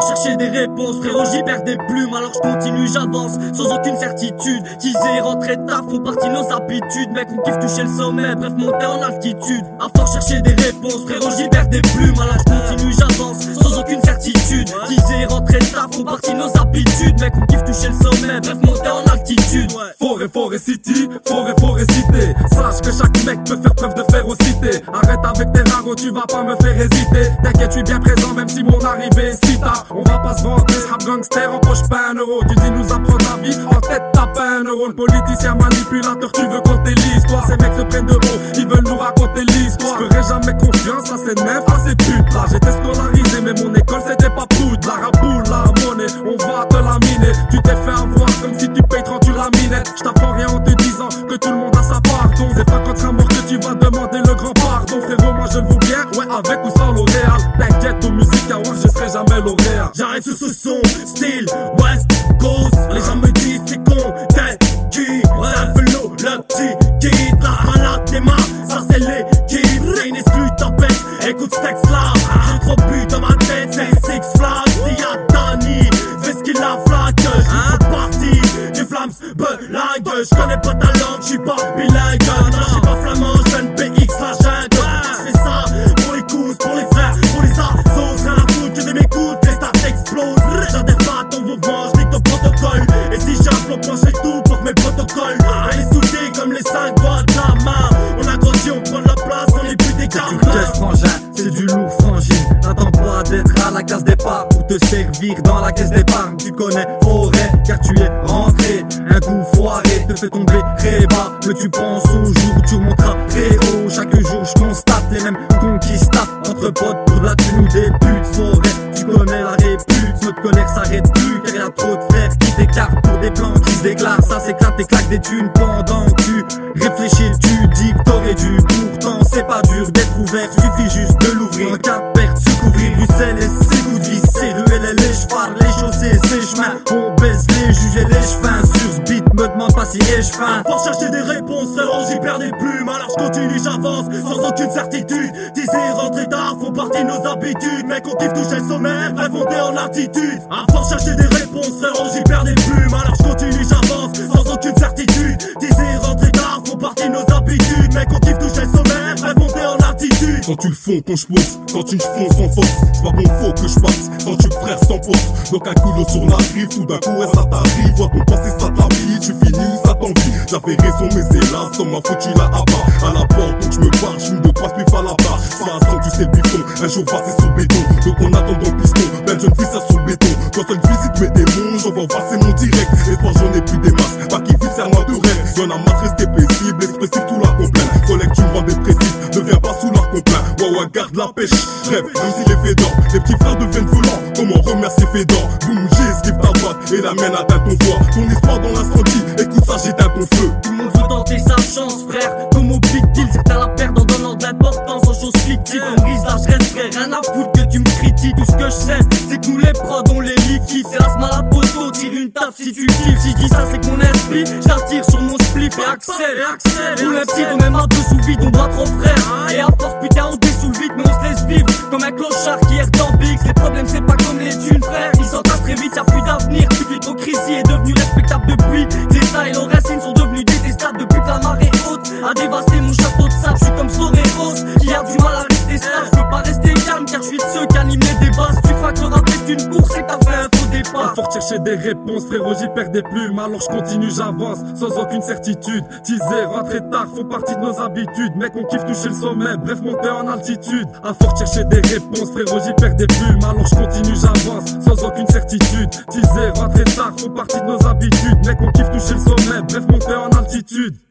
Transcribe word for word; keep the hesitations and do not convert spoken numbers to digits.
force chercher des réponses, frérot j'y perds des plumes. Alors je continue, j'avance, sans aucune certitude. Teaser, rentrer tard, font partie de nos habitudes. Mec on kiffe toucher le sommet, bref monter en altitude. À force chercher des réponses, frérot j'y perds des plumes. Alors je continue, j'avance, sans aucune certitude. Teaser, rentrer tard, font partie de nos habitudes. Mec on kiffe toucher le sommet, bref monter en altitude. Forêt, forêt, city, forêt, forêt, cité. Sache que chaque mec peut faire preuve de férocité. Arrête avec tes ragots, tu vas pas me faire hésiter. T'inquiète, je suis bien présent même si mon arrivée est si tard. On va pas se vanter, rap gangster, en poche pas un euro. Tu dis nous apprendre la vie, en tête t'as pas un euro. Le politicien manipulateur, tu veux compter l'histoire. Ces mecs se prennent de haut, ils veulent nous raconter l'histoire. Je ferai jamais confiance à ces neufs, à ces putes là. J'étais scolarisé mais mon école c'était pas poudre. La raboule, la monnaie, on va te la miner. Tu t'es fait avoir comme si tu payes trente tu la minette. J't'apprends rien en te disant que tout le monde a sa part. Donc c'est pas quand tu seras mort que tu vas demander le grand pardon. Frérot moi je vaux bien, ouais avec ou sans L'Oréal. T'inquiète aux musiques à voir je serai jamais lauréat. J'arrête sur ce son, style West Coast. Les gens me disent t'es con, t'es qui? Ça veut l'eau, le petit kid. La malade des mains, ça c'est l'équipe. C'est une exclue tempête, écoute ce texte là. J'ai trop bu dans ma tête, c'est Six Flags. Dis à Danny, fais ce qu'il a flaque. J'suis parti du Flams, belingue. J'connais pas ta langue, j'suis pas bilingue. Non, j'suis pas flamand, j'viens de P X la jungle. J'fais ça pour les coups, pour les frères, pour les assos. Rien à foutre que de mes coups, les stats explosent. J'adhère pas à ton mouvement, j'nique ton protocole. Et si j'ai un plan planché tout pour mes protocoles. Elle est soudée comme les cinq doigts de la main. On a grandi, on prend de la place, on est plus des gamins. C'est frangin, c'est du lourd frangine. N'attends pas d'être à la case départ pour te servir dans la caisse d'épargne. Tu connais forêt car tu es rentré. Un coup foiré te fait tomber très bas. Mais tu penses au jour où tu monteras très haut. Chaque jour je constate les mêmes conquistats. Entre potes pour de la thune ou des putes. Forêt, tu connais la répute. Notre colère s'arrête plus car y'a trop de frères qui t'écartent pour des plans qui se déclarent. Ça s'éclate et claque des thunes pendant que tu réfléchis. Tu dis que t'aurais dû. Pourtant c'est pas dur d'être ouvert, suffit juste de l'ouvrir. En cas de perte, se couvrir Bruxelles et ses coups de vis. Ses ruelles et les chevals, les chaussées, ses chemins. On baisse les juges et les chevins. Sur ce beat, me demande pas si ai-je faim. Pour chercher des réponses, frérot j'y perds des plumes. Alors je continue, j'avance, sans aucune certitude. Teaser, rentrer tard, font partie de nos habitudes. Mec on kiffe toucher le sommet, bref monter en altitude. À force chercher des réponses, frérot j'y perds des plumes. Alors je continue, j'avance, sans aucune certitude. Teaser, rentrer tard, font partie de nos habitudes. Mec on kiffe toucher le sommet, bref monter en altitude. Quand tu le fonds, quand je pose, quand tu le fonds sans force. C'est pas bon faut que je passe, quand tu frères sans force. Donc un couloir sur la rive, tout d'un coup ouais, ça t'arrive. Vois ton passé ça t'habille, tu finis où ça t'envie. J'avais raison mais c'est là, ça m'a foutu là à bas. À la porte donc je me barre, je me deux trois spiffs à la barre. Ça sent tu sais le bifton, un jour passé sur le béton. Donc on attend dans le piston, belle jeune fille ça sur le béton. Quand elle visite mes démons, j'en vais passer mon direct. Espoir j'en ai plus des masses, pas qui vivent serment de rêve. Y'en a marre rester paisible, expressif tout la complaint. Collègue tu me rends dépressif, ne viens pas sous leur complaint. Wawa garde la pêche, rêve, même s'il est fait d'or. Les petits frères deviennent volants, comment remercier Fédor. Boum, j'esquive ta droite et la mienne atteint ton foie. Ton espoir dans l'incendie, écoute ça j'éteins ton feu. Tout le monde veut tenter sa chance frère. Comme au big deal, certains la perdent en donnant de l'importance aux choses fictives. Comme grise là je reste frère, rien à foutre que tu me critiques. Tout ce que je sais, c'est que nous les prods on les liquide. C'est la smala poteau, tire une tape si tu kiffes. Si je dis ça c'est que mon esprit, j'attire sur mon spliff et accèle, et accèle. Tous les petits on même un peu sous vide, on doit trop frère. Et à force putain on dessoule vite mais on se laisse vivre. Comme un clochard qui erre dans Bix. Les problèmes c'est pas comme les thunes frère. Ils s'entassent très vite, y'a plus d'avenir. Toute l'hypocrisie est devenue respectable depuis. Les styles aux racines sont devenus détestables depuis que la marée haute a dévasté mon château de sable. Je suis comme Soreros qui a du mal à rester stable. Je peux pas rester calme car je suis de ceux qui animent les débats. Si tu crois que le rap est une course et que t'as fait un faux départ. À force chercher des réponses frérot j'y perds des plumes. Alors je continue j'avance sans aucune certitude. Teaser, rentrer tard font partie de nos habitudes. Mec on kiffe toucher le sommet, bref monter en altitude. À force chercher des réponses frérot j'y perds des plumes. Alors je continue j'avance sans aucune certitude. Teaser, rentrer tard font partie de nos habitudes. Mec on kiffe toucher le sommet, bref monter en altitude.